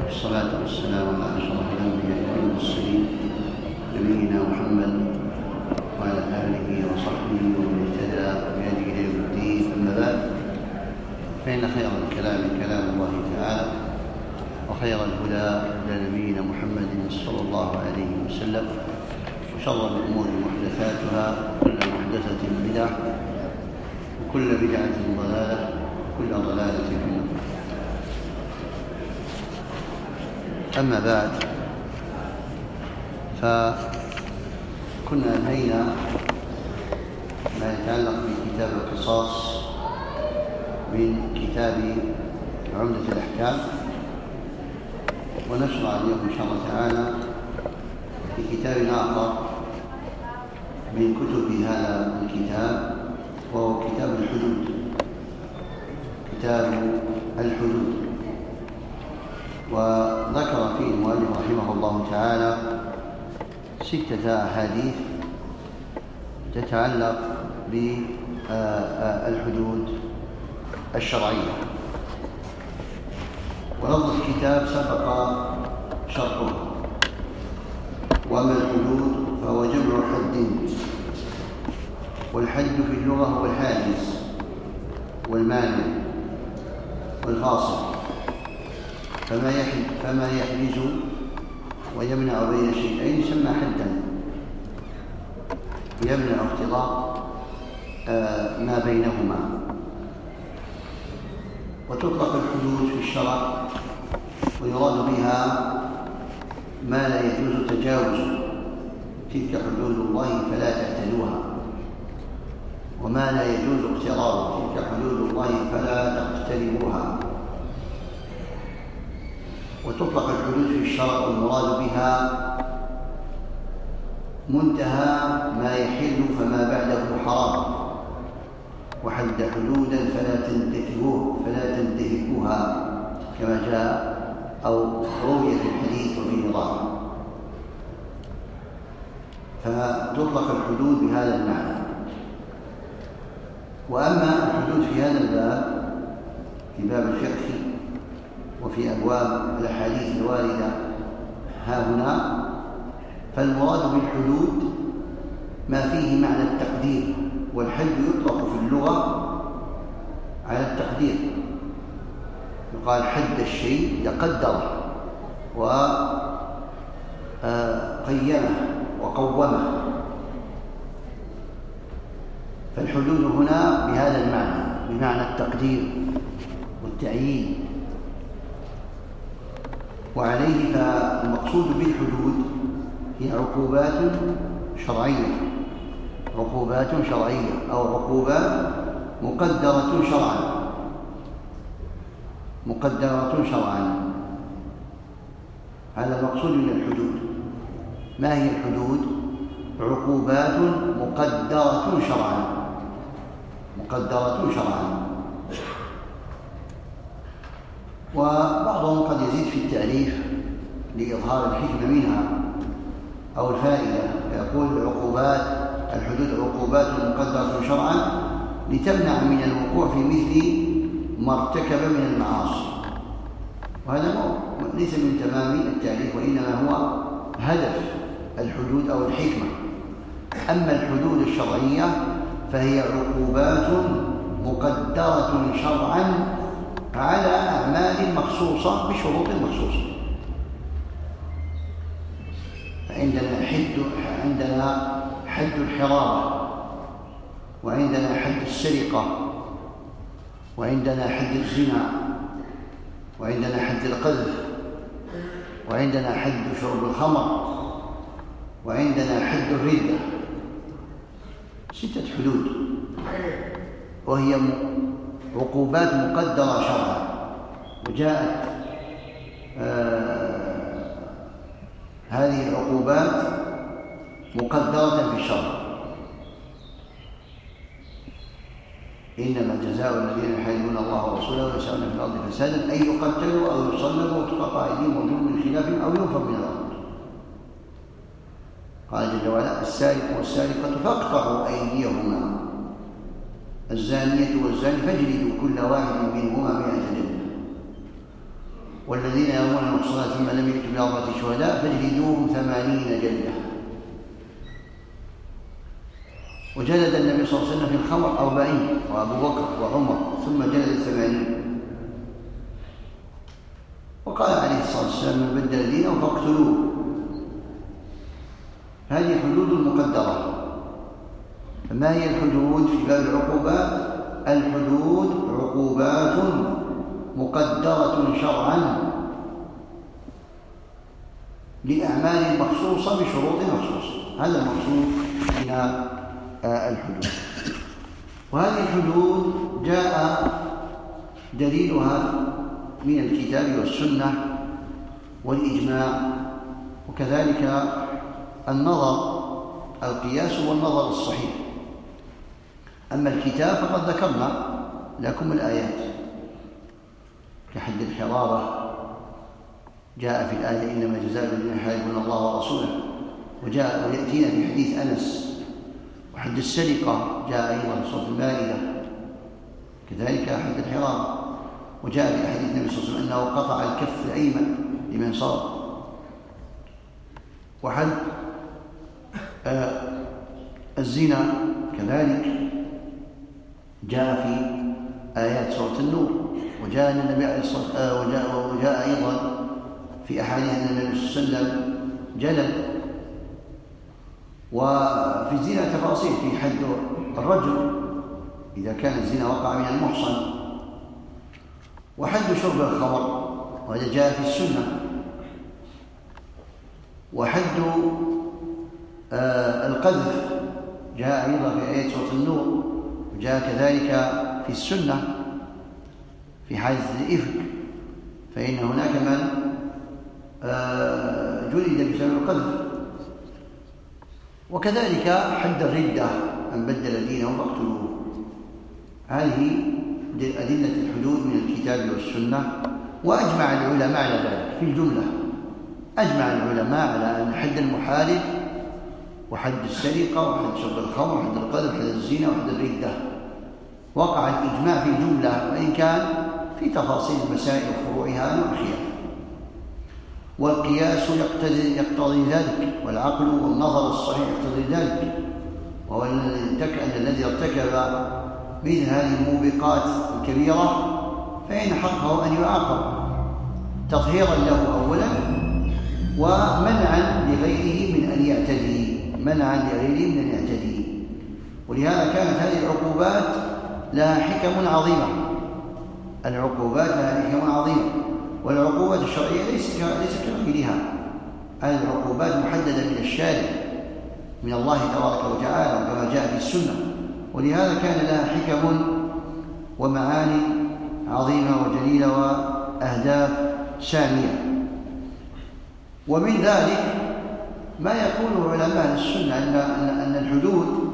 والصلاة والسلام على أشرف الأنبياء والمرسلين نبينا محمد وعلى آله وصحبه ومن اهتدى بهديه إلى يوم الدين. أما بعد، فإن خير الكلام كلام الله تعالى، وخير الهدى هدى نبينا محمد صلى الله عليه وسلم، وشر الأمور محدثاتها، وكل محدثة بدعة، وكل بدعة ضلالة، وكل ضلالة في النار. أما بعد، فكنا أنهينا ما يتعلق بكتاب القصاص من كتاب عمدة الأحكام، ونشرع اليوم إن شاء الله تعالى في كتاب آخر من كتب هذا الكتاب، وهو كتاب الحدود. كتاب الحدود، وذكر فيه المؤلف رحمه الله تعالى 6 أحاديث تتعلق بالحدود الشرعية. ولفظ الكتاب سبق شرحه. وأما الحدود فهو جمع حد، والحد في اللغة هو الحاجز والمانع والفاصل، فما يحجز ويمنع بين شيئين يسمى حدا، يمنع اختلاط ما بينهما. وتطلق الحدود في الشرع ويراد بها ما لا يجوز تجاوزه، تلك حدود الله فلا تعتدوها، وما لا يجوز اقترابه، تلك حدود الله فلا تقتربوها. وتطلق الحدود في الشرع والمراد بها منتهى ما يحل فما بعده حرام، وحد حدودا فلا تنتهكوها كما جاء أو روي في الحديث وفي نظام. فتطلق الحدود بهذا المعنى. وأما الحدود في هذا الباب، في باب الفقه وفي أبواب الأحاديث الواردة ها هنا، فالمراد بالحدود ما فيه معنى التقدير. والحد يطلق في اللغة على التقدير، يقال حد الشيء يقدره وقيمه وقومه. فالحدود هنا بهذا المعنى، بمعنى التقدير والتعيين. وعليه فالمقصود بالحدود هي عقوبات شرعية، عقوبات شرعية أو عقوبات مقدرة شرعا، مقدرة شرعا. هذا المقصود من الحدود. ما هي الحدود؟ عقوبات مقدرة شرعا، مقدرة شرعا. وبعضهم قد يزيد في التعريف لإظهار الحكمة منها أو الفائدة، فيقول الحدود عقوبات مقدرة شرعا لتمنع من الوقوع في مثل ما ارتكب من المعاصي. وهذا ليس من تمام التعريف، وإنما هو هدف الحدود أو الحكمة. أما الحدود الشرعية فهي عقوبات مقدرة شرعا على أعمال مخصوصة بشروط مخصوصة. عندنا حد الحرابة، وعندنا حد السرقة، وعندنا حد الزنا، وعندنا حد القذف، وعندنا حد شرب الخمر، وعندنا حد الردة. 6 حدود، وهي عقوبات مقدرة شرعا. وجاءت هذه العقوبات مقدرة في الشرع. إنما جزاء الذين يحاربون الله ورسوله ويسعون في الأرض فسادا أن يقتلوا أو يصلبوا وتقطع أيديهم وأرجلهم من خلاف أو ينفوا من الأرض. قال جل وعلا: السارق والسارقة فاقطعوا أيديهما، الزانية والزاني فاجلدوا كل واحد منهما 100 جلدة، والذين يرمون المحصنات ثم لم يأتوا بأربعة شهداء فاجلدوهم 80 جلدة. وجلد النبي صلى الله عليه وسلم في الخمر 40، وأبو بكر وعمر، ثم جلد 80. وقال عليه الصلاة والسلام: من بدل دينه فاقتلوه. هذه حدود مقدرة. فما هي الحدود في باب العقوبات؟ الحدود عقوبات مقدرة شرعا لأعمال مخصوصة بشروط مخصوصة. هذا المقصود من الحدود. وهذه الحدود جاء دليلها من الكتاب والسنة والإجماع، وكذلك النظر، القياس والنظر الصحيح. أما الكتاب فقد ذكرنا لكم الآيات كحد الحرارة، جاء في الآية: إنما جزاء الذين يحاربون الله ورسوله، وجاء ويأتينا في حديث أنس. وحد السرقة جاء أيضا في سورة المائدة، كذلك حد الحرارة. وجاء في حديث النبي صلى الله عليه وسلم أنه قطع الكف الأيمن لمن سرق. وحد الزنا كذلك جاء في آيات سورة النور. وجاء النبي عليه الصلاة وجاء أيضا في أحاديث النبي صلى الله عليه وسلم جلد. وفي الزنا تفاصيل، في حد الرجل إذا كان الزنا وقع من المحصن، وحد شرب الخمر، وهذا جاء في السنة، وحد القذف جاء أيضا في آيات سورة النور، وجاء كذلك في السنة في حادث الإفك، فإن هناك من جلد بسبب القذف. وكذلك حد الردة، من بدل دينه فاقتلوه. هذه أدلة الحدود من الكتاب والسنة. وأجمع العلماء على ذلك في الجملة. أجمع العلماء على أن حد المحارب وحد السرقة وحد شرب الخمر وحد القذف وحد الزنا وحد الردة وقع الإجماع في الجملة، وإن كان في تفاصيل المسائل وفروعها نوع خلاف. والقياس يقتضي ذلك، والعقل والنظر الصحيح يقتضي ذلك، وهو الذي ارتكب مثل هذه الموبقات الكبيرة فإن حقه أن يعاقب تطهيرا له أولا، ومنعا لغيره من أن يعتدي، ولهذا كانت هذه العقوبات لها حكم عظيمة. والعقوبات الشرعية ليس كغيرها. هذه العقوبات محددة من الشارع، من الله تبارك وتعالى كما جاء في السنة، ولهذا كان لها حكم ومعاني عظيمة وجليلة وأهداف سامية. ومن ذلك ما يقوله علماء السنة أن الحدود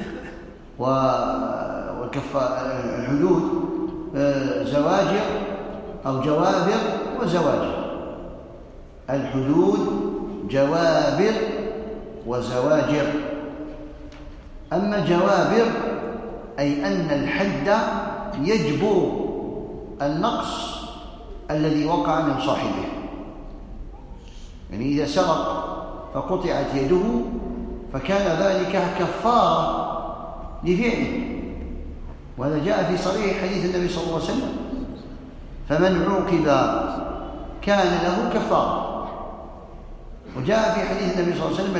الحدود زواجر أو جوابر وزواجر. الحدود جوابر وزواجر. أما جوابر أي أن الحد يجبر النقص الذي وقع من صاحبه. يعني إذا سرق فقطعت يده فكان ذلك كفارة لفعله، وهذا جاء في صحيح حديث النبي صلى الله عليه وسلم: فمن عوقب كان له كفارة. وجاء في حديث النبي صلى الله عليه وسلم: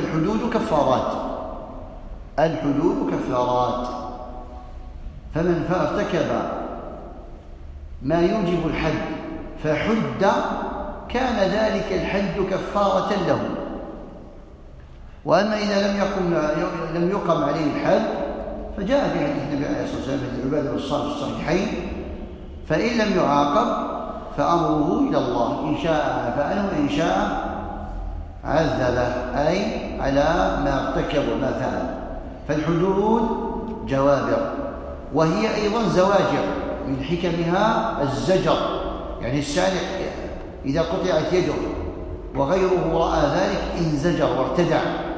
الحدود كفارات. فمن ارتكب ما يوجب الحد فحد كان ذلك الحد كفارة له. وأما إذا لم يقم عليه الحد فجاء في حديث النبي عليه الصلاة والسلام في العبادة والصلاة الصحيحين: فإن لم يعاقب فأمره إلى الله، إن شاء عفا عنه وإن شاء عذبه، أي على ما ارتكب وما فعل. فالحدود جوابر، وهي أيضا زواجر، من حكمها الزجر. يعني السارق إذا قطعت يده وغيره رأى ذلك انزجر وارتدع.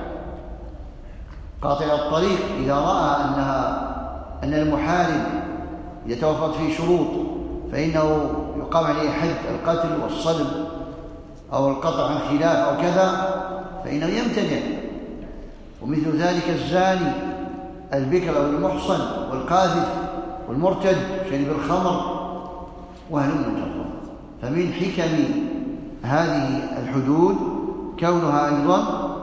قاطع الطريق إذا رأى أن المحارب إذا توفرت فيه شروط فإنه يقام عليه حد القتل والصلب أو القطع عن خلاف أو كذا فإنه يمتنع. ومثل ذلك الزاني البكر أو المحصن والقاذف والمرتد شرب الخمر وهلم جرا. فمن حكم هذه الحدود كونها أيضا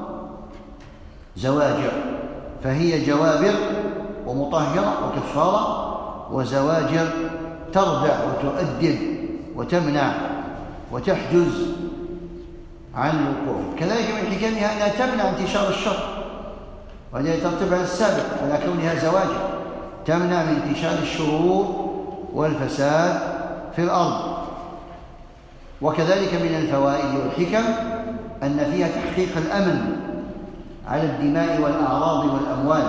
زواجر، فهي جوابر ومطهرة وكفارة، وزواجر تردع وتؤدب وتمنع وتحجز عن الوقوع. كذلك من حكمها أنها تمنع انتشار الشر، وهذا يترتب على السابق على كونها زواجر، تمنع من انتشار الشرور والفساد في الأرض. وكذلك من الفوائد والحكم أن فيها تحقيق الأمن على الدماء والأعراض والأموال.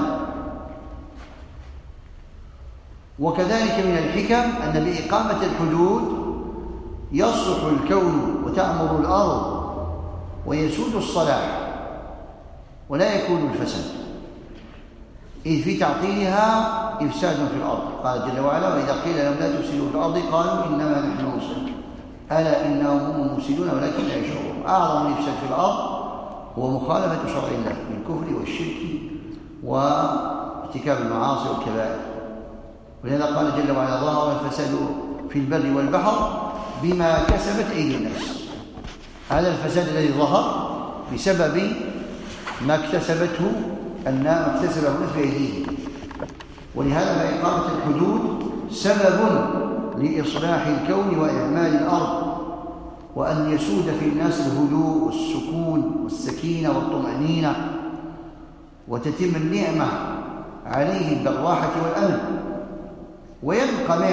وكذلك من الحكم أن بإقامة الحدود يصلح الكون وتعمر الأرض ويسود الصلاح ولا يكون الفساد، إذ في تعطيلها إفساد في الأرض. قال جل وعلا: وإذا قيل لهم لا تفسدوا في الأرض قالوا إنما نحن مصلحون ألا إنهم هم المفسدون ولكن لا يشعرون. أعظم الإفساد في الأرض هو مخالفة شرع الله بالكفر والشرك وارتكاب المعاصي والكبائر. ولهذا قال جل وعلا: ظهر الفساد في البر والبحر بما كسبت أيدي الناس. هذا الفساد الذي ظهر بسبب ما اكتسبه الناس بأيديهم. ولهذا فإقامة الحدود سبب لإصلاح الكون وإعمال الأرض، وأن يسود في الناس الهدوء والسكون والسكينة والطمأنينة، وتتم النعمة عليهم بالراحة والأمن، وينقمع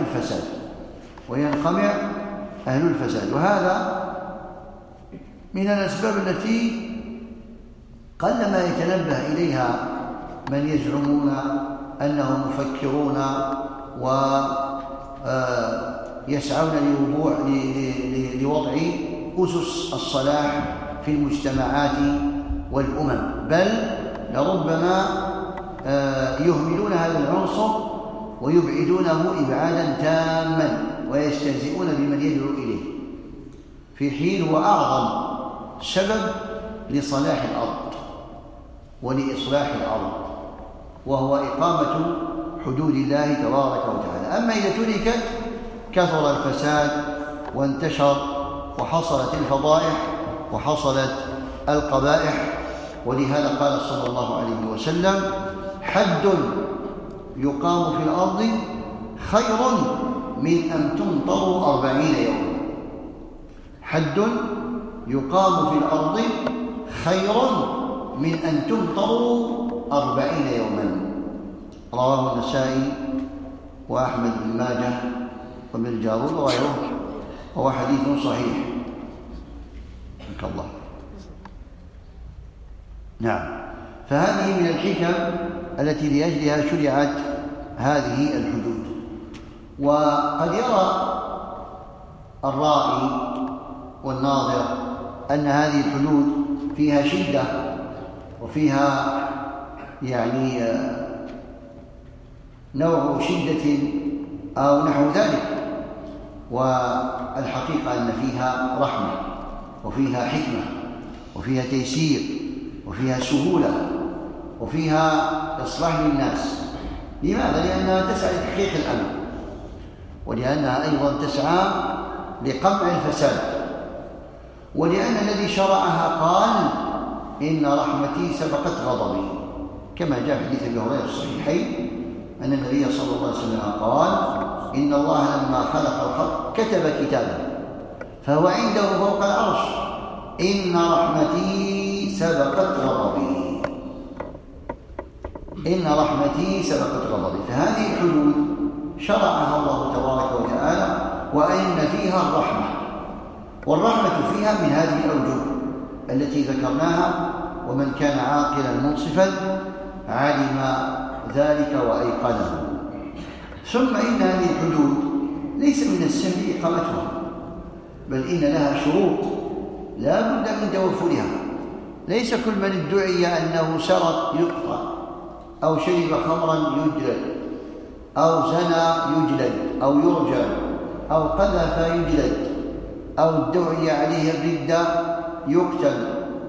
أهل الفساد. وهذا من الأسباب التي قلما يتنبه إليها من يزعمون أنهم مفكرون ويسعون لوضع أسس الصلاح في المجتمعات والأمم، بل لربما يهملون هذا العنصر ويبعدونه إبعادا تاما ويستهزئون بمن يدعو إليه، في حين هو أعظم سبب لصلاح الأرض ولإصلاح الأرض، وهو إقامة حدود الله تبارك وتعالى. أما إذا تركت كثر الفساد وانتشر وحصلت الفضائح وحصلت القبائح. ولهذا قال صلى الله عليه وسلم: حد يقام في الأرض خير من أن تمطروا 40 يوما. حد يقام في الأرض خير من أن تمطروا 40 يوما. رواه النسائي وأحمد بن ماجه وابن الجارود وغيره، وهو حديث صحيح. حمدك الله. نعم، فهذه من الحكم التي لأجلها شرعت هذه الحدود. وقد يرى الرائي والناظر أن هذه الحدود فيها شدة وفيها نوع شدة أو نحو ذلك، والحقيقة أن فيها رحمة وفيها حكمة وفيها تيسير وفيها سهولة وفيها إصلاح للناس. لماذا؟ لأنها تسعى لتحقيق الأمن، ولأنها أيضا تسعى لقمع الفساد، ولأن الذي شرعها قال: إن رحمتي سبقت غضبي، كما جاء في حديث أبي هريرة الصحيحين أن النبي صلى الله عليه وسلم قال: إن الله لما خلق الخلق كتب كتابا فهو عنده فوق العرش إن رحمتي سبقت غضبي. إن رحمتي سبقت غضبي. فهذه الحدود شرعها الله تبارك وتعالى، وأن فيها الرحمة، والرحمة فيها من هذه الأوجه التي ذكرناها، ومن كان عاقلا منصفا علم ذلك وأيقنه. ثم إن هذه الحدود ليس من السهل إقامتها، بل إن لها شروط لا بد من توفرها. ليس كل من ادعي أنه سرق يقطع، أو شرب خمرا يجلد، أو زنى يجلد أو يرجم، أو قذف يجلد، أو ادعي عليه الردة يقتل،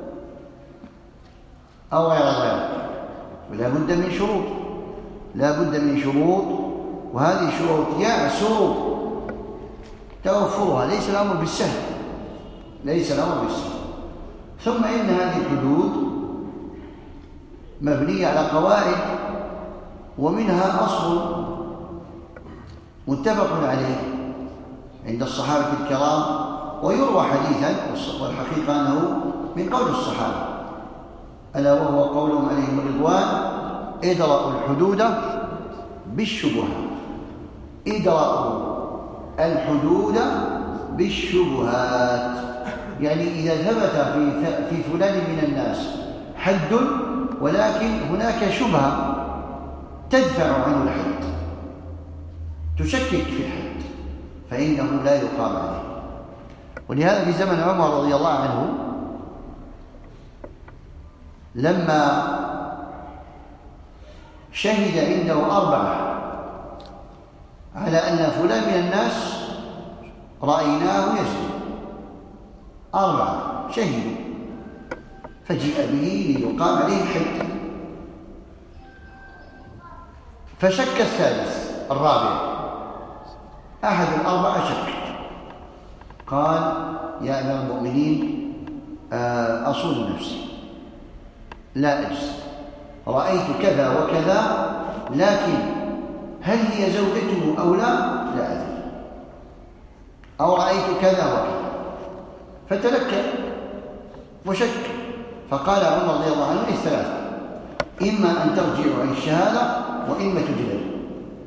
أو غير ذلك. ولا بد من شروط، لا بد من شروط، وهذه الشروط يعسر توفرها، ليس الأمر بالسهل، ليس الأمر بالسهل. ثم إن هذه الحدود مبنية على قواعد، ومنها أصل متفق عليه عند الصحابة الكرام، ويروى حديثا، والحقيقة أنه من قول الصحابة، ألا وهو قولهم عليهم الرضوان: ادرأوا الحدود بالشبهات. ادرأوا الحدود بالشبهات، يعني إذا ثبت في فلان من الناس حد، ولكن هناك شبهة تدفع عنه الحد، تشكك في الحد، فإنه لا يقام عليه. ولهذا في زمن عمر رضي الله عنه لما شهد عنده 4 على أن فلان من الناس رأيناه يزني، 4 شهدوا، فجيء به ليقام عليه الحد، فشك الثالث الرابع، أحد ال4 شك، قال: يا أمير المؤمنين، أصون نفسي، لا أجزم، رأيت كذا وكذا، لكن هل هي زوجته أو لا أدري، أو رأيت كذا وكذا، فتلكأ وشك. فقال عمر رضي الله عنه: الثلاثة، إما أن ترجعوا عن الشهادة، وإما تجلدوا.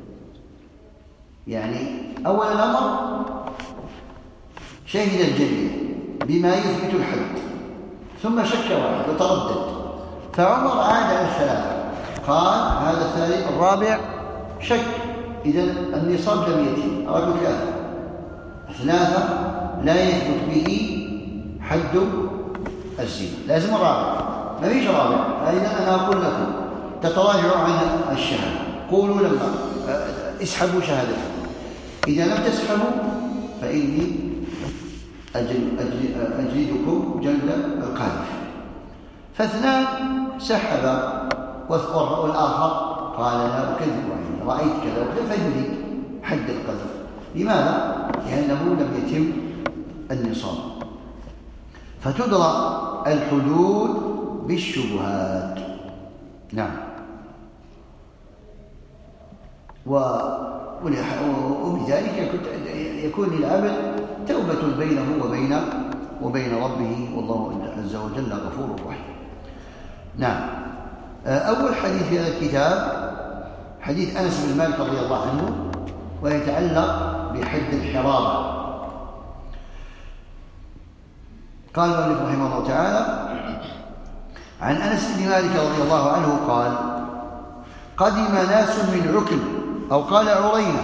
يعني أول الأمر شهد الجميع بما يثبت الحد، ثم شك واحد وتردد، فعمر عاد على الثلاثة، قال: هذا الثالث الرابع شك، إذن النصاب لم يتم، أردوا 3 لا يثبت به حد الزنا، لازم الرابع، ما فيش رابع. فإذا أنا أقول لكم تتراجعوا عن الشهادة، قولوا لما اسحبوا شهادتكم، إذا لم تسحبوا فإني أجلدكم جلد القاذف. ف2 سحب، والآخر قال: لا أكذب عليه، رأيت كذا وكذا، فجلد حد القذف. لماذا؟ لأنه لم يتم النصاب. فتدرى الحدود بالشبهات. نعم. وبذلك يكون للعبد توبة بينه وبين ربه، والله عز وجل غفور رحيم. نعم. أول حديث في هذا الكتاب حديث أنس بن مالك رضي الله عنه، ويتعلق بحد الحرابة. قال المؤلف رحمه الله تعالى: عن أنس بن مالك رضي الله عنه قال: قدم ناس من عكل، أو قال عرينة،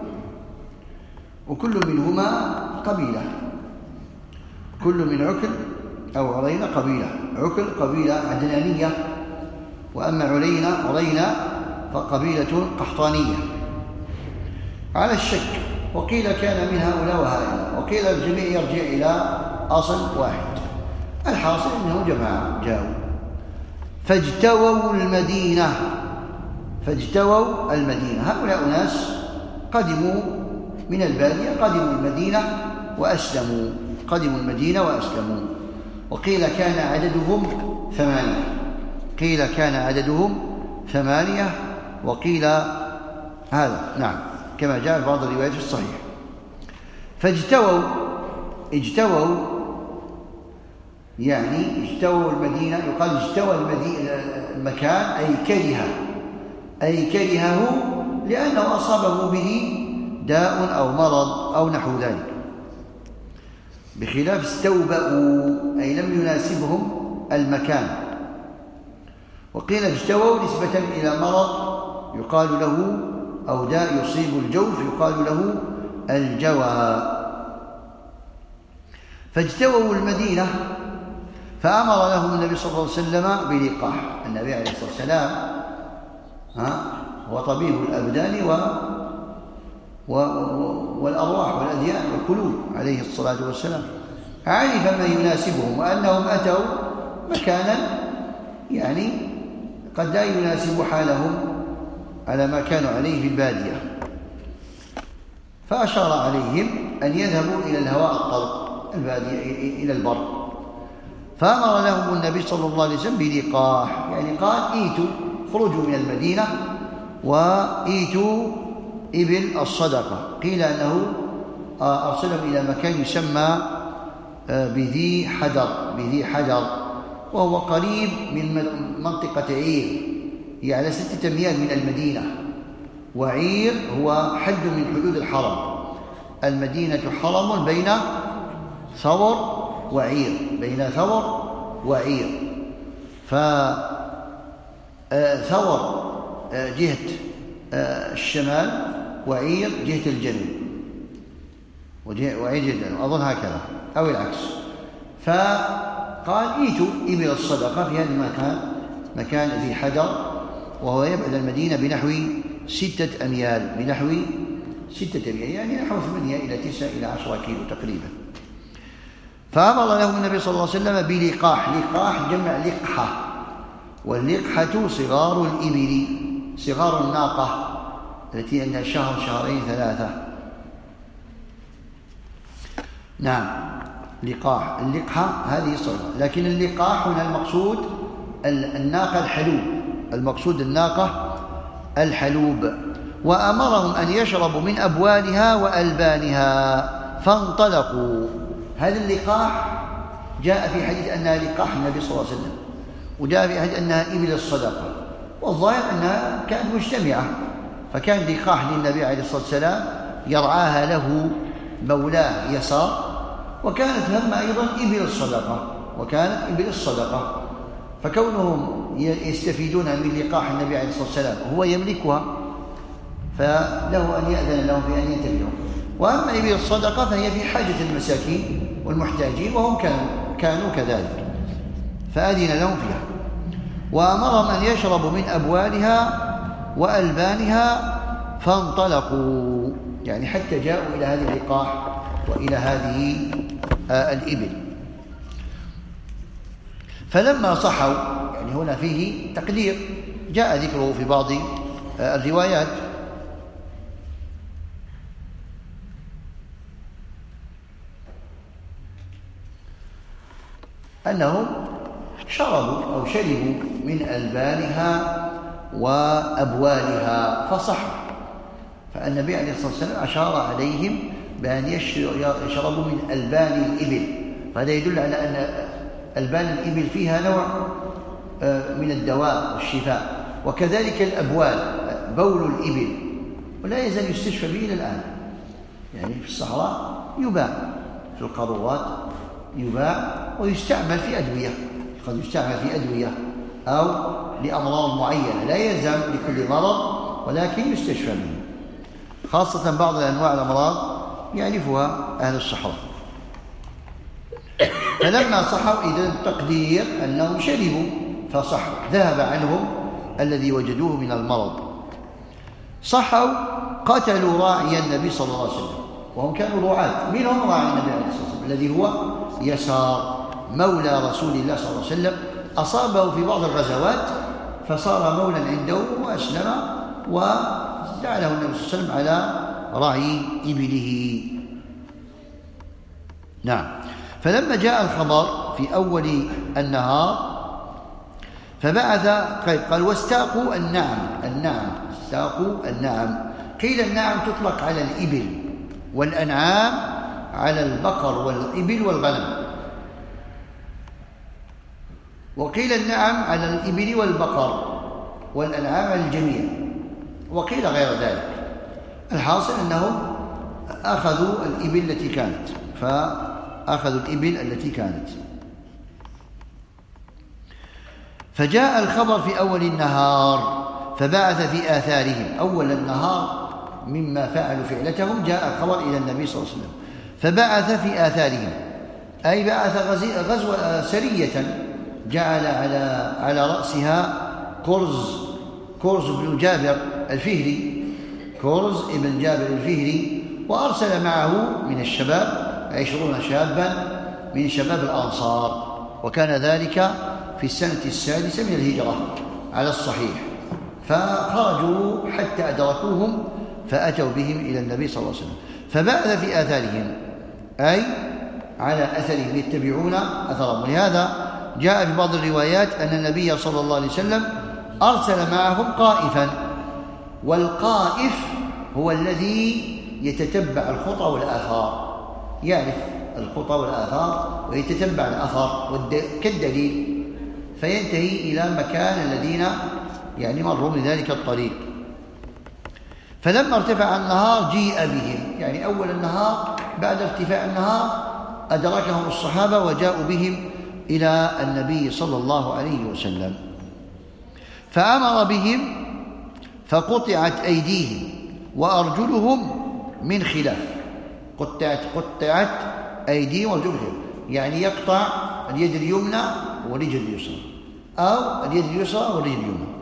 وكل منهما قبيلة، كل من عكل أو عرينة قبيلة. عكل قبيلة عدنانية، وأما عرينة فقبيلة قحطانية، على الشك، وقيل كان من هؤلاء وهؤلاء، وقيل الجميع يرجع إلى أصل واحد. الحاصل أنه جماعة جاءوا فاجتووا المدينة. هؤلاء ناس قدموا من البادية، قدموا المدينة وأسلموا، وقيل كان عددهم 8، وقيل هذا، نعم، كما جاء في بعض الروايات الصحيحة. اجتووا يعني اجتووا المدينة، يقال اجتوى المكان، أي كرهه لأنه أصابه به داء أو مرض أو نحو ذلك، بخلاف استوبأوا أي لم يناسبهم المكان. وقيل اجتووا نسبة إلى مرض يقال له، أو داء يصيب الجوف يقال له الجوى. فاجتووا المدينة، فأمر لهم النبي صلى الله عليه وسلم بلقاح. النبي عليه الصلاة والسلام هو طبيب الأبدان والأرواح والأديان والقلوب عليه الصلاة والسلام. عرف ما يناسبهم، وأنهم أتوا مكانا يعني قد لا يناسب حالهم على ما كانوا عليه في البادية، فأشار عليهم أن يذهبوا إلى الهواء الطلق البادية إلى البر. فأمر لهم النبي صلى الله عليه وسلم بلقاح، يعني قال ايتوا خرجوا من المدينة وإيتوا إبل الصدقة. قيل أنه أرسلهم إلى مكان يسمى بذي حجر، وهو قريب من منطقة عير، هي على 6 أميال من المدينة، وعير هو حد من حدود الحرم. المدينة حرم بين ثور وعير، فثور جهة الشمال وعير جهة الجنوب، وعير جهة الجنوب أظن هكذا أو العكس. فقال ايتوا إبل الصدقة في هذا المكان، مكان ذي حجر، وهو يبعد المدينة بنحو 6 أميال، يعني نحو 8 إلى 9 إلى 10 كيلو تقريبا. فأمر لهم النبي صلى الله عليه وسلم بلقاح. لقاح جمع لقحة، واللقحة صغار الإبل، صغار الناقة التي عندها شهر 2 3. نعم، لقاح. اللقحة هذه صغيرة، لكن اللقاح هنا المقصود الناقة الحلوب. وأمرهم أن يشربوا من أبوالها وألبانها فانطلقوا. هذا اللقاح جاء في حديث أنها لقاح النبي صلى الله عليه وسلم، وجاء في حديث أنها إبل الصدقة، والظاهر أنها كانت مجتمعة، فكان لقاح للنبي عليه الصلاة والسلام يرعاها له مولاه يسار، وكانت هم أيضا إبل الصدقة، فكونهم يستفيدون من لقاح النبي عليه الصلاة والسلام وهو يملكها، فله أن يأذن لهم في أن ينتبهوا. وأما إبل الصدقة فهي في حاجة المساكين والمحتاجين، وهم كانوا كذلك، فأذن لهم فيها. وأمرهم أن يشربوا من أبوالها وألبانها فانطلقوا، يعني حتى جاءوا إلى هذه اللقاح وإلى هذه الإبل. فلما صحوا، يعني هنا فيه تقدير جاء ذكره في بعض الروايات، أنهم شربوا من ألبانها وأبوالها فصحوا. فالنبي عليه الصلاة والسلام أشار عليهم بأن يشربوا من ألبان الإبل، فهذا يدل على أن ألبان الإبل فيها نوع من الدواء والشفاء. وكذلك الأبوال، بول الإبل، ولا يزال يستشفى به إلى الآن، يعني في الصحراء يباع، في القارورات يباع ويستعمل في أدوية، قد يستعمل في أدوية أو لأمراض معينة، لا يلزم لكل مرض، ولكن يستشفى منه، خاصة بعض أنواع الأمراض يعرفها أهل الصحراء. فلما صحوا، إذن التقدير أنهم شربوا فصحوا، ذهب عنهم الذي وجدوه من المرض. صحوا، قتلوا راعي النبي صلى الله عليه وسلم، وهم كانوا رعاة، منهم راعي النبي عليه الصلاة والسلام الذي هو يسار مولى رسول الله صلى الله عليه وسلم، أصابه في بعض الغزوات فصار مولا عنده وأسلم، وجعله النبي صلى الله عليه وسلم على رعي إبله. نعم. فلما جاء الخبر في أول النهار فبعث، قال واستاقوا النعم، استاقوا النعم. قيل النعم تطلق على الإبل، والأنعام على البقر والإبل والغنم، وقيل النعم على الإبل والبقر، والأنعام على الجميع، وقيل غير ذلك. الحاصل أنهم أخذوا الإبل التي كانت، فأخذوا الإبل التي كانت. فجاء الخبر في أول النهار فبعث في آثارهم. أول النهار مما فعلوا فعلتهم جاء الخبر إلى النبي صلى الله عليه وسلم، فبعث في آثارهم، أي بعث غزوة سرية، جعل على رأسها كرز بن جابر الفهري، كرز ابن جابر الفهري، وأرسل معه من الشباب 20 شابا من شباب الأنصار، وكان ذلك في السنة 6 من الهجرة على الصحيح. فخرجوا حتى أدركوهم فأتوا بهم إلى النبي صلى الله عليه وسلم، فبعث في آثارهم، أي على أثرهم يتبعون أثرهم. ولهذا جاء في بعض الروايات أن النبي صلى الله عليه وسلم أرسل معهم قائفا، والقائف هو الذي يتتبع الخطى والآثار، يعرف الخطى والآثار ويتتبع الأثر كالدليل، فينتهي إلى مكان الذين يعني مروا من ذلك الطريق. فلما ارتفع النهار جيء بهم، يعني أول النهار بعد ارتفاع النهار أدركهم الصحابة وجاءوا بهم إلى النبي صلى الله عليه وسلم، فأمر بهم فقطعت أيديهم وأرجلهم من خلاف. قطعت أيديهم وأرجلهم، يعني يقطع اليد اليمنى والرجل اليسرى، أو اليد اليسرى والرجل اليمنى.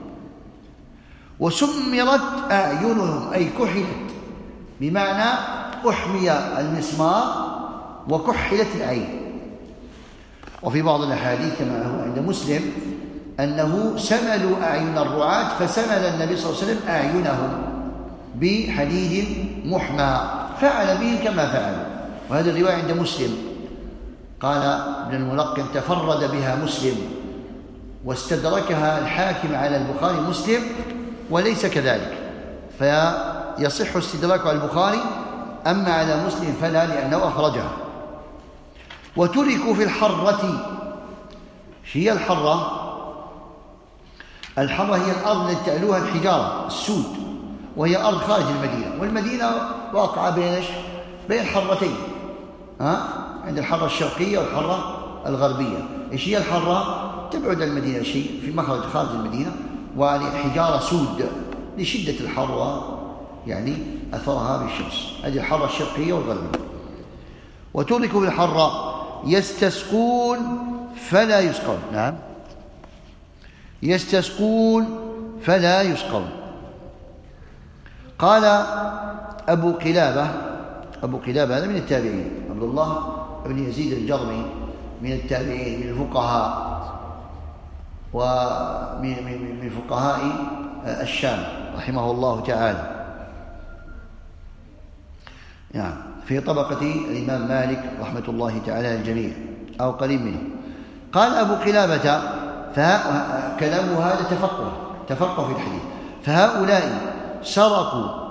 وسمرت أعينهم، أي كحلت، بمعنى أحمي المسمار وكحلت العين. وفي بعض الأحاديث كما هو عند مسلم أنه سملوا أعين الرعاة، فسمل النبي صلى الله عليه وسلم أعينهم بحديد محمى، فعل بهم كما فعلوا. وهذه الرواية عند مسلم. قال ابن الملقن تفرد بها مسلم، واستدركها الحاكم على البخاري مسلم وليس كذلك، فيصح استدراك على البخاري، أما على مسلم فلا، لأنه أخرجها. وتركوا في الحرة. هي الحرة؟ الحرة هي الأرض التي تعلوها الحجارة السود، وهي أرض خارج المدينة، والمدينة واقعة بين حرتين، عند الحرة الشرقية والحرة الغربية. إيش هي الحرة؟ تبعد المدينة شيء في مخرج خارج المدينة، والحجارة سود لشدة الحر يعني أثرها بالشمس. هذه الحرة الشرقية والغربية. وتركوا بالحرة يستسقون فلا يسقون. نعم، يستسقون فلا يسقون. قال أبو قلابة هذا من التابعين، عبد الله بن يزيد الجرمي من التابعين، من الفقهاء ومن فقهاء الشام رحمه الله تعالى، يعني في طبقة الإمام مالك رحمة الله تعالى الجميع أو قريب منه. قال أبو قلابة، كلامه هذا تفقه في الحديث، فهؤلاء سرقوا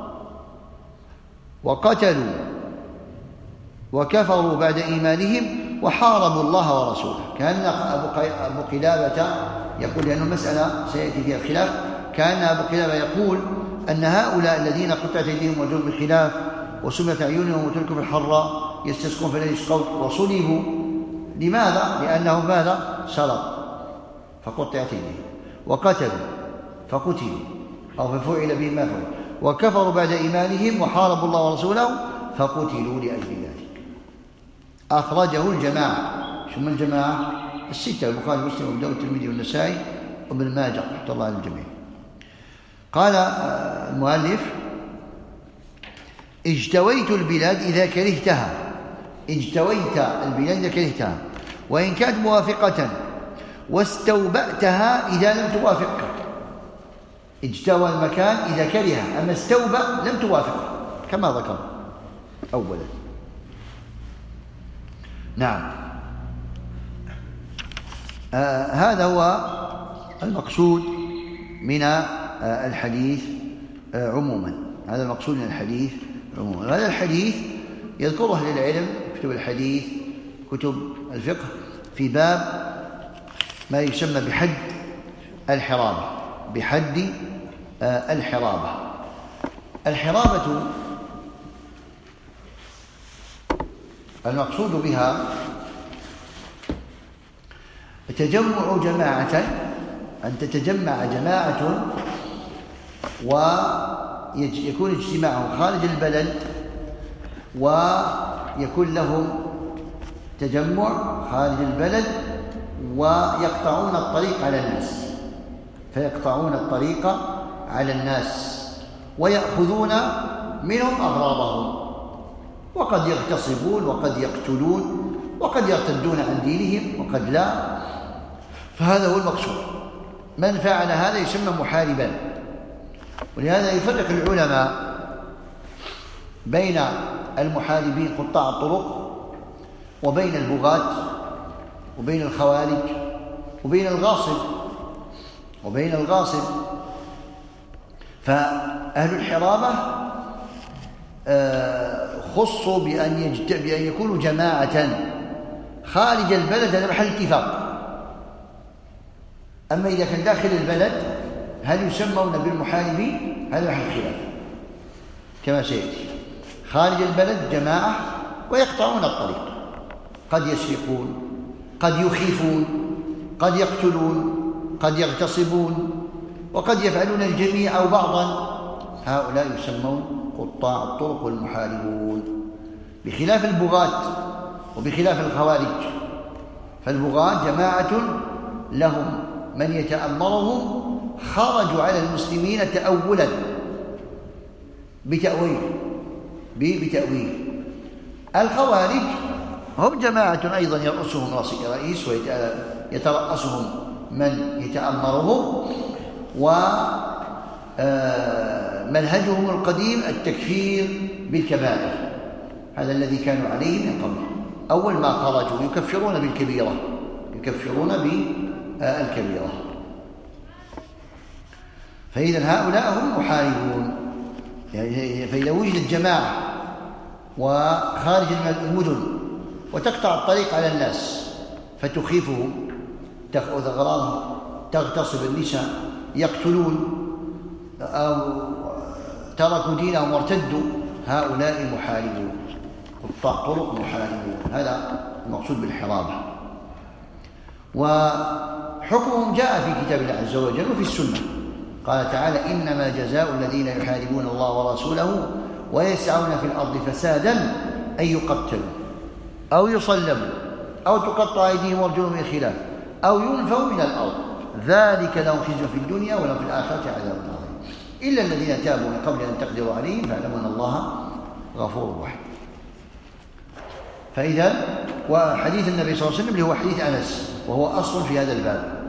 وقتلوا وكفروا بعد إيمانهم وحاربوا الله ورسوله. كان أبو قلابة يقول، لأنه مسألة سيأتي فيها الخلاف، كان أبو قلابة يقول أن هؤلاء الذين قطعت أيديهم وجروا بالخلاف وسمت أعينهم وتركوا في الحرة يستسقون فلا يسقون وصلبوا. لماذا؟ لأنهم ماذا؟ سرقوا فقطعت أيديهم، وقتلوا فقتلوا أو ففعل بهم ما فعل، وكفروا بعد إيمانهم وحاربوا الله ورسوله فقتلوا لأجل ذلك. أخرجه الجماعة. شو من الجماعة؟ الستة: البخاري ومسلم وأبو داود والترمذي والنسائي وابن ماجه رحمة الله على الجميع. قال المؤلف: اجتويت البلاد إذا كرهتها. اجتويت البلاد إذا كرهتها، وإن كانت موافقة، واستوبأتها إذا لم توافقك. اجتوى المكان إذا كره، أما استوبأ لم توافقه كما ذكر أولا. نعم، هذا هو المقصود من الحديث عموما. هذا المقصود من الحديث عموما. هذا الحديث يذكره أهل العلم كتب الحديث، كتب الفقه، في باب ما يسمى بحد الحرابة. بحد الحرابة. الحرابة المقصود بها تجمع جماعة، أن تتجمع جماعة ويكون اجتماعهم خارج البلد، ويكون لهم تجمع خارج البلد، ويقطعون الطريق على الناس، فيقطعون الطريق على الناس ويأخذون منهم أغراضهم، وقد يغتصبون وقد يقتلون وقد يرتدون عن دينهم وقد لا. فهذا هو المقصود. من فعل هذا يسمى محاربا. ولهذا يفرق العلماء بين المحاربين قطاع الطرق وبين البغاة وبين الخوارج وبين الغاصب. فأهل الحرابة خصوا بأن يكونوا جماعة خارج البلد، هذا محل اتفاق. أما إذا كان داخل البلد هل يسمون بالمحاربين؟ هذا محل خلاف كما سيأتي. خارج البلد جماعة ويقطعون الطريق، قد يسرقون، قد يخيفون، قد يقتلون، قد يغتصبون، وقد يفعلون الجميع أو بعضا. هؤلاء يسمون قطاع الطرق والمحاربون، بخلاف البغاة وبخلاف الخوارج. فالبغاة جماعة لهم من يتأمرهم، خرجوا على المسلمين تأولا بتأويل. الخوارج هم جماعة أيضا يرأسهم رئيس ويترأسهم من يتأمرهم، ومنهجهم القديم التكفير بالكبائر. هذا الذي كانوا عليه من قبل. أول ما خرجوا يكفرون بالكبيرة، فإذا هؤلاء هم محاربون. يعني فإذا وجدت جماعة وخارج المدن وتقطع الطريق على الناس فتخيفهم، تأخذ أغراضهم، تغتصب النساء، يقتلون أو تركوا دينهم وارتدوا، هؤلاء محاربون، قطاع طرق محاربون. هذا المقصود بالحرابة. وحكمهم جاء في كتاب الله عز وجل وفي السنة. قال تعالى: إنما جزاء الذين يحاربون الله ورسوله ويسعون في الأرض فسادا أن يقتلوا أو يصلبوا أو تقطع أيديهم وأرجلهم من خلاف أو ينفوا من الأرض، ذلك لهم خزي في الدنيا ولهم في الآخرة عذاب عظيم إلا الذين تابوا من قبل أن تقدروا عليهم فاعلموا أن الله غفور رحيم. فإذا وحديث النبي صلى الله عليه وسلم اللي هو حديث أنس، وهو أصل في هذا الباب.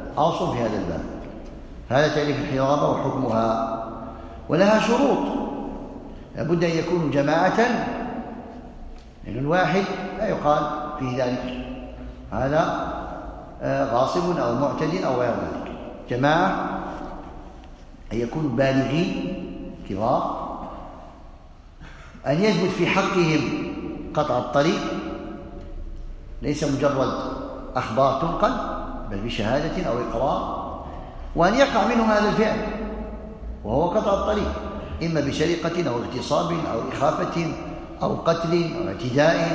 هذا تعريف الحرابة وحكمها. ولها شروط، لابد أن يكونوا جماعة، لأن الواحد لا يقال في ذلك هذا غاصب أو معتد أو غير ذلك. جماعة أن يكونوا بالغين كبار، أن يثبت في حقهم قطع الطريق، ليس مجرد أخبار تنقل بل بشهادة أو إقرار، وأن يقع منهم هذا الفعل وهو قطع الطريق، إما بسرقة أو اغتصاب أو إخافة أو قتل أو اعتداء،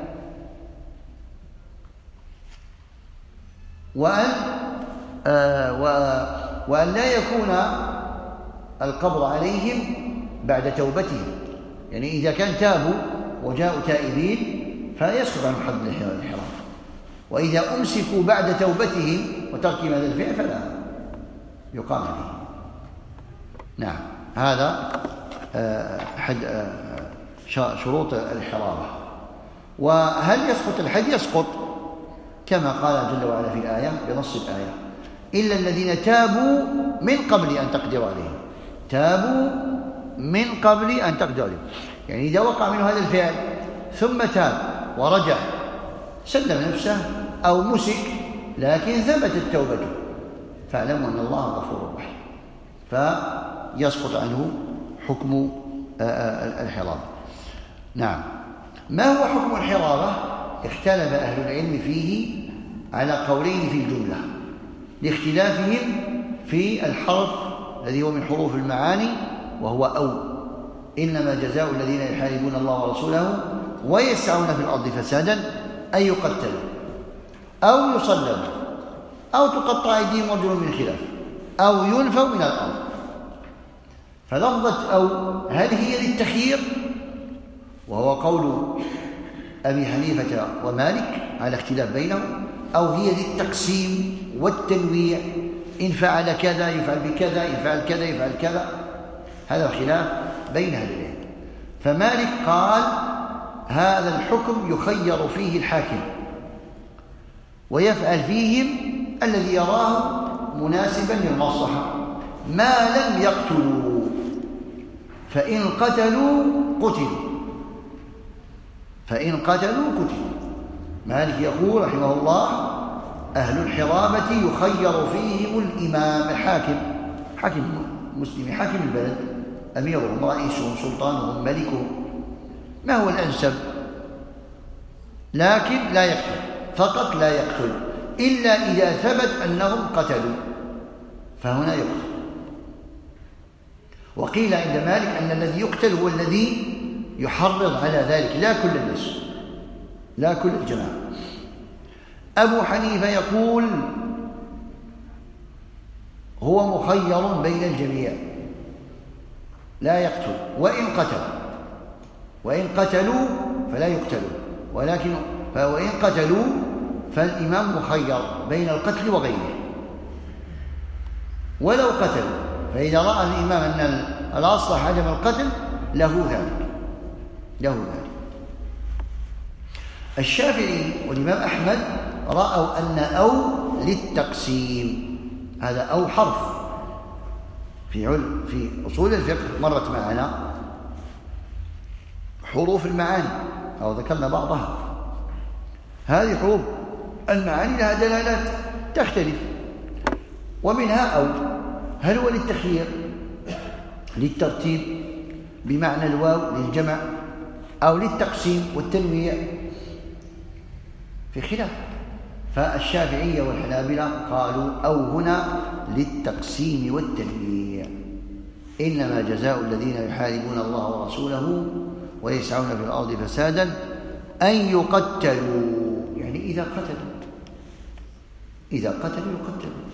وأن لا يكون القبض عليهم بعد توبتهم. يعني إذا كان تابوا وجاءوا تائبين فيسقط عن حد الحرام، وإذا أمسكوا بعد توبتهم وتركهم هذا الفعل فلا يقام عليهم. نعم، هذا شروط الحرابة. وهل يسقط الحد؟ يسقط كما قال جل وعلا في الآية بنص الآية: إلا الذين تابوا من قبل أن تقدروا عليهم. تابوا من قبل أن تقدروا عليهم، يعني إذا وقع منه هذا الفعل ثم تاب ورجع سلم نفسه أو مسك لكن ثبتت توبته فاعلموا أن الله غفور رحيم، فيسقط عنه حكم الحرابة. نعم، ما هو حكم الحرابة؟ اختلف أهل العلم فيه على قولين في الجملة لاختلافهم في الحرف الذي هو من حروف المعاني، وهو أو. إنما جزاء الذين يحاربون الله ورسوله ويسعون في الأرض فسادا أن يقتلوا أو يصلبوا أو تقطع أيديهم وأرجلهم من خلاف أو ينفوا من الأرض. فلفظة أو هل هي للتخيير، وهو قول أبي حنيفة ومالك على اختلاف بينهم، أو هي للتقسيم والتنويع، إن فعل كذا يفعل بكذا، إن فعل كذا يفعل كذا. هذا الخلاف بين أهل العلم. فمالك قال هذا الحكم يخير فيه الحاكم ويفعل فيهم الذي يراه مناسبا للمصلحة ما لم يقتلوا، فإن قتلوا قتلوا، فإن قتلوا قتلوا. مالك يقول رحمه الله أهل الحرابة يخير فيهم الإمام الحاكم، حاكم مسلم، حاكم البلد، أميرهم رئيسهم سلطانهم ملكهم، ما هو الأنسب؟ لكن لا يقتل، فقط لا يقتل إلا إذا ثبت أنهم قتلوا، فهنا يقتل. وقيل عند مالك أن الذي يقتل هو الذي يحرض على ذلك، لا كل الناس، لا كل الجماعة. أبو حنيفة يقول هو مخير بين الجميع، لا يقتل وإن قتلوا، وإن قتلوا فلا يقتلوا، ولكن وإن قتلوا فالإمام مخير بين القتل وغيره. ولو قتلوا فإذا رأى الإمام أن الأصلح عدم القتل له ذلك، له ذلك. الشافعي والإمام أحمد رأوا أن أو للتقسيم، هذا أو حرف في أصول الفقه مرت معنا حروف المعاني أو ذكرنا بعضها. هذه حروف المعاني لها دلالات تختلف، ومنها أو، هل هو للتخيير للترتيب بمعنى الواو للجمع، أو للتقسيم والتنويع، في خلاف. فالشافعية والحنابلة قالوا أو هنا للتقسيم والتنويع، إنما جزاء الذين يحاربون الله ورسوله ويسعون في الأرض فسادا أن يقتلوا، يعني إذا قتلوا، إذا قتلوا يقتلوا،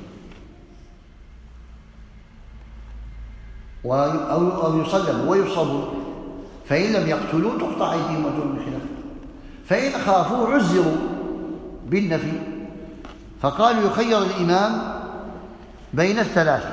أو يصلبوا ويصابوا، فإن لم يقتلوا تقطع أيديهم وأرجلهم من خلاف، فإن خافوا عزروا بالنفي. فقالوا يخير الإمام بين الثلاثة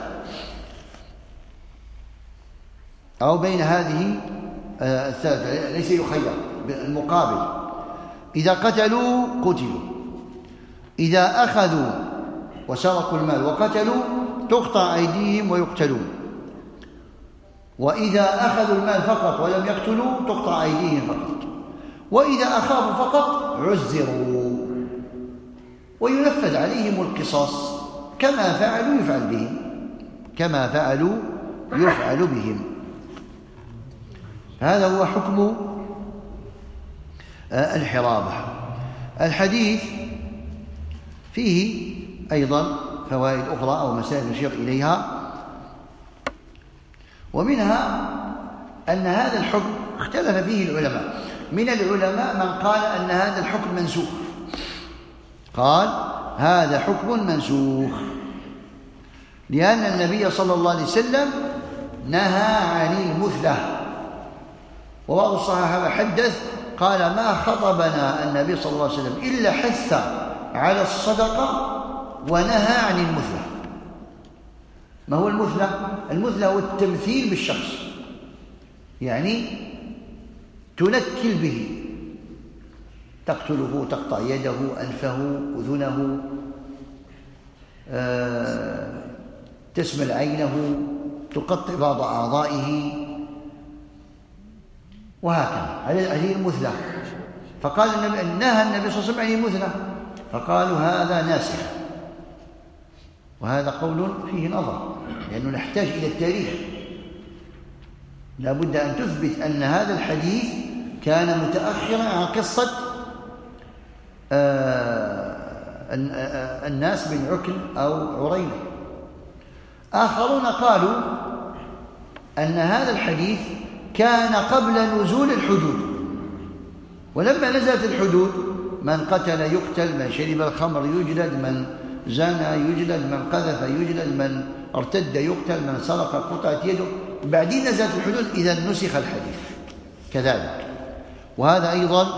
أو بين هذه الثلاثة، ليس يخير المقابل، إذا قتلوا قتلوا، إذا أخذوا وسرقوا المال وقتلوا تقطع أيديهم ويقتلون، وإذا أخذوا المال فقط ولم يقتلوا تقطع أيديهم فقط، وإذا أخافوا فقط عزروا وينفذ عليهم القصاص كما فعلوا يفعل بهم، كما فعلوا يفعل بهم. هذا هو حكم الحرابة. الحديث فيه أيضا فوائد أخرى أو مسائل نشير إليها، ومنها أن هذا الحكم اختلف فيه العلماء. من العلماء من قال أن هذا الحكم منسوخ، قال هذا حكم منسوخ، لأن النبي صلى الله عليه وسلم نهى عن المثلة. وبعض الصحابة حدث قال ما خطبنا النبي صلى الله عليه وسلم إلا حث على الصدقة ونهى عن المثلة. ما هو المثلة؟ المثلة هو التمثيل بالشخص، يعني تنكل به، تقتله، تقطع يده، أنفه، أذنه، تسمل عينه، تقطع بعض أعضائه، وهكذا. هذه المثلة. فقال نهى النبي صلى الله عليه وسلم عن المثلة، فقالوا هذا ناسخ. وهذا قول فيه نظر، لأنه نحتاج إلى التاريخ، لا بد أن تثبت أن هذا الحديث كان متأخرا عن قصة الناس بن عكل أو عرينة. آخرون قالوا أن هذا الحديث كان قبل نزول الحدود، ولما نزلت الحدود من قتل يقتل، من شرب الخمر يجلد، من زنى يجلد، من قذف يجلد، من ارتد يقتل، من سرق قطعت يده. بعدين نزلت الحدود، إذا نسخ الحديث كذلك. وهذا أيضا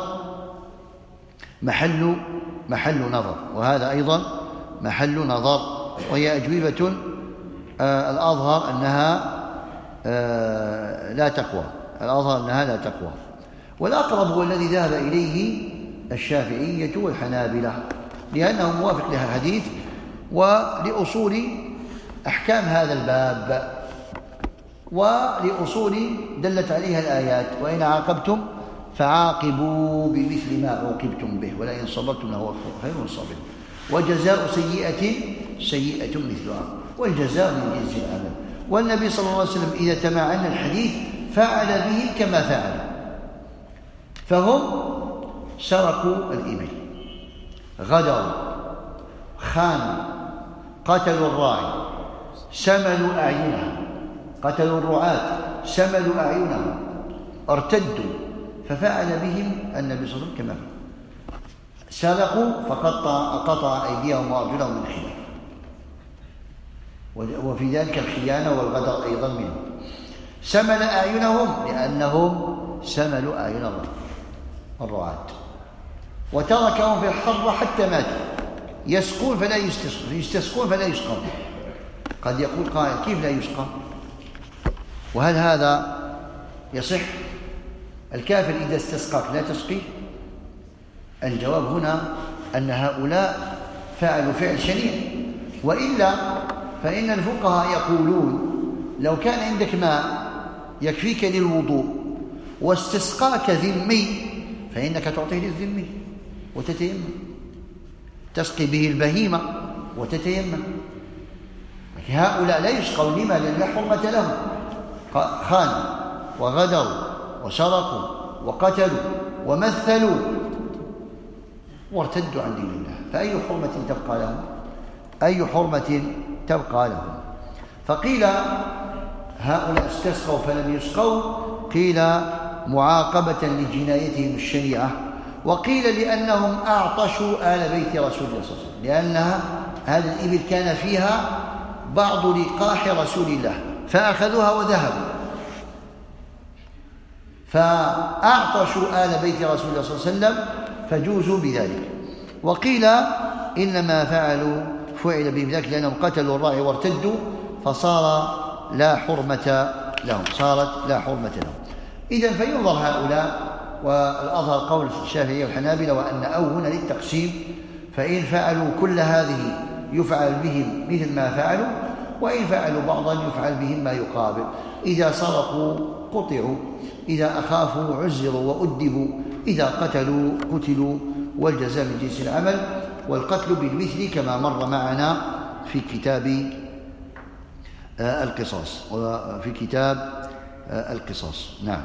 محل نظر، وهذا أيضا محل نظر، وهي أجوبة الأظهر أنها لا تقوى، الأظهر أنها لا تقوى. والأقرب هو الذي ذهب إليه الشافعية والحنابلة، لأنه موافق لها الحديث ولأصول أحكام هذا الباب ولأصول دلت عليها الآيات: وإن عاقبتم فعاقبوا بمثل ما عوقبتم به ولئن صبرتم لهو خير الصابرين، وجزاء سيئة سيئة مثلها، والجزاء من جنس العمل. والنبي صلى الله عليه وسلم إذا تمعن الحديث فعل به كما فعل، فهم سرقوا الإبل، غدروا، خانوا، قتلوا الراعي، سملوا أعينهم، قتلوا الرعاة، سملوا أعينهم، ارتدوا، ففعل بهم النبي صلى الله عليه وسلم كما فعل. سرقوا فقطع أيديهم وأرجلهم من خلاف، وفي ذلك الخيانة والغدر أيضا منهم. سمل أعينهم لأنهم سملوا أعين الرعاة، وتركهم في الحر حتى ماتوا، يسقون فلا يستسقون، يستسقون فلا يسقون. قد يقول قائل: كيف لا يسقى؟ وهل هذا يصح؟ الكافر إذا استسقاك لا تسقيه؟ الجواب هنا أن هؤلاء فعلوا فعل شنيع، وإلا فإن الفقهاء يقولون: لو كان عندك ماء يكفيك للوضوء واستسقاك ذمي فإنك تعطيه للذمي وتتيمم، تسقي به البهيمة وتتيمم. هؤلاء لا يسقون، لما؟ لأن لا حرمة لهم، خانوا وغدروا وسرقوا وقتلوا ومثلوا وارتدوا عن دين الله، فأي حرمة تبقى لهم؟ أي حرمة تبقى لهم؟ فقيل هؤلاء استسقوا فلم يسقوا، قيل معاقبة لجنايتهم الشنيعة، وقيل لأنهم أعطشوا آل بيت رسول الله صلى الله عليه وسلم، لأن هذه الإبل كان فيها بعض لقاح رسول الله فأخذوها وذهبوا، فأعطشوا آل بيت رسول الله صلى الله عليه وسلم فجوزوا بذلك. وقيل إنما فعل بهم ذلك لأنهم قتلوا الراعي وارتدوا، فصار لا حرمة لهم، صارت لا حرمة لهم. إذن فينظر هؤلاء، والأظهر قول الشافعية والحنابلة وأن أو هنا للتقسيم، فإن فعلوا كل هذه يفعل بهم مثل ما فعلوا، وإن فعلوا بعضا يفعل بهم ما يقابل. إذا سرقوا قطعوا، إذا أخافوا عزروا وأدبوا، إذا قتلوا قتلوا، والجزاء من جنس العمل، والقتل بالمثل كما مر معنا في كتاب القصاص، وفي كتاب القصاص. نعم.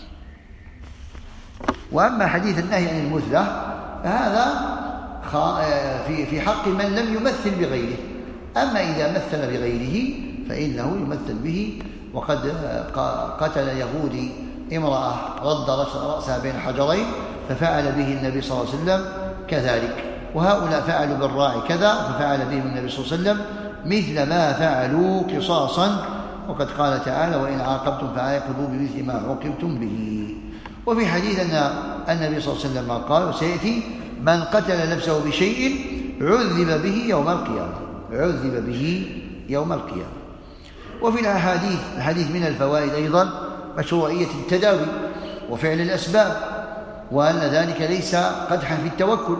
وأما حديث النهي عن المثلة فهذا في حق من لم يمثل بغيره، أما إذا مثل بغيره فإنه يمثل به. وقد قتل يهودي امرأة رد رأسها بين حجرين ففعل به النبي صلى الله عليه وسلم كذلك، وهؤلاء فعلوا بالراعي كذا ففعل بهم النبي صلى الله عليه وسلم مثل ما فعلوا قصاصا. وقد قال تعالى: وإن عاقبتم فعاقبوا بمثل ما عوقبتم به. وفي حديث أن النبي صلى الله عليه وسلم قال وسيأتي: من قتل نفسه بشيء عذب به يوم القيامة، عذب به يوم القيامة. وفي الحديث من الفوائد أيضا مشروعية التداوي وفعل الأسباب، وأن ذلك ليس قدحا في التوكل.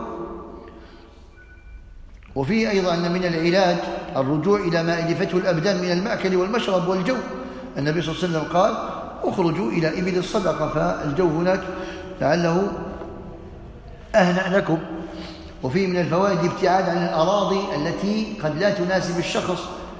وفيه أيضا أن من العلاج الرجوع إلى ما ألفته الأبدان من المأكل والمشرب والجو. النبي صلى الله عليه وسلم قال: اخرجوا إلى إبل الصدقة، فالجو هناك لعله أهنأ لكم. وفيه من الفوائد الابتعاد عن الأراضي التي قد لا تناسب الشخص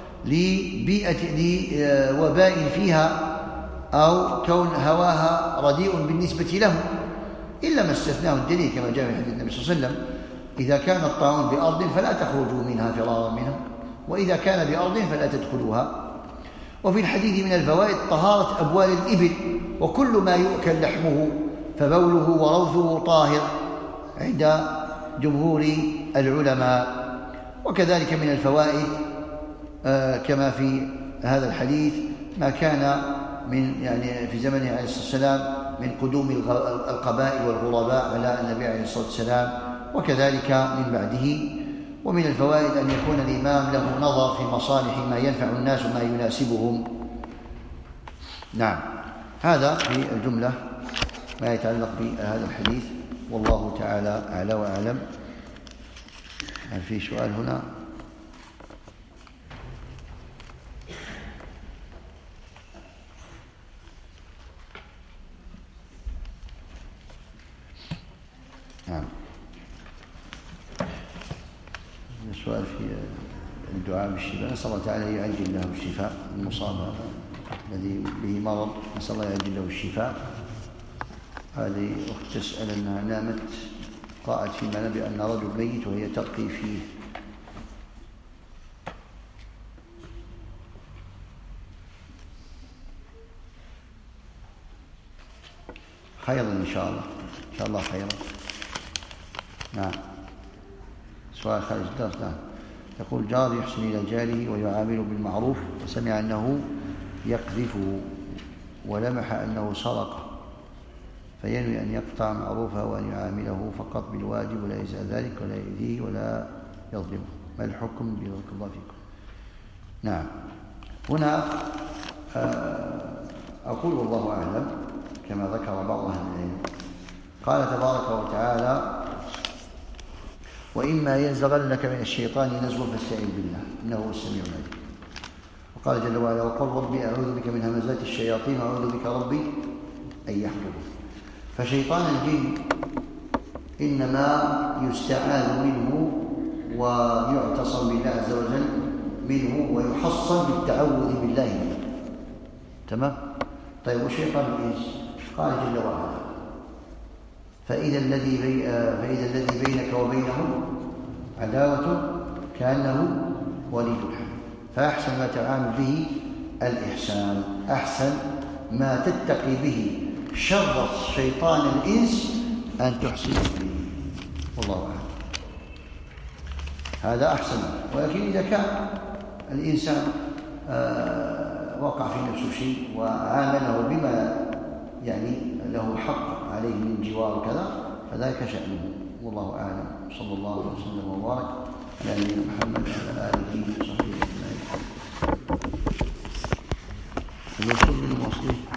لوباء فيها أو كون هواها رديء بالنسبة له، إلا ما استثناه الدليل كما جاء في حديث النبي صلى الله عليه وسلم: إذا كان الطاعون بأرض فلا تخرجوا منها فرارا منها، وإذا كان بأرض فلا تدخلوها. وفي الحديث من الفوائد طهارة أبوال الإبل وكل ما يؤكل لحمه، فبوله وروثه طاهر عند جمهور العلماء. وكذلك من الفوائد كما في هذا الحديث ما كان من في زمنه عليه الصلاة والسلام من قدوم القبائل والغرباء على النبي عليه الصلاة والسلام، وكذلك من بعده. ومن الفوائد أن يكون الإمام له نظر في مصالح ما ينفع الناس وما يناسبهم. نعم، هذا في الجملة ما يتعلق بهذا الحديث، والله تعالى أعلى وأعلم. هل في سؤال هنا؟ نعم، السؤال في الدعاء بالشفاء. نسأل الله تعالى يعجل له الشفاء، المصاب الذي به مرض نسأل الله يعجل له الشفاء. هذه أخت تسأل أنها نامت رأت في المنام بأن رجل ميت وهي ترقي فيه. خيرا إن شاء الله، إن شاء الله خيرا. نعم، سؤال خارج الدرس. نعم، يقول جار يحسن إلى جاره ويعامله بالمعروف، وسمع أنه يقذفه ولمح أنه سرق، فينوي أن يقطع معروفه وأن يعامله فقط بالواجب ولا يزعل ذلك ولا يؤذيه ولا يظلمه، ما الحكم بارك الله فيكم؟ نعم، هنا أقول والله أعلم كما ذكر بعض أهل العلم. قال تبارك وتعالى: وإما ينزغنك من الشيطان نزغ فاستعذ بالله إنه هو السميع العليم. وقال جل وعلا: وقل ربي أعوذ بك من همزات الشياطين وأعوذ بك ربي أن يحضرون. فشيطان الجن إنما يستعاذ منه ويعتصم بالله عز وجل منه ويحصن بالتعوذ بالله منه. تمام؟ طيب، وشيطان الإنس قال جل وعلا: فإذا الذي بينك وبينه عداوة كأنه ولي حميم. فأحسن ما تعامل به الإحسان، أحسن ما تتقي به شر شيطان الإنس أن تحسن به، والله أعلم. هذا أحسن. ولكن إذا كان الإنسان وقع في نفسه شيء وعامله بما يعني له حق عليه من جوار وكذا، فذلك شأنه، والله أعلم. صلى الله وسلم وبارك على نبينا محمد وعلى آله وصحبه أجمعين.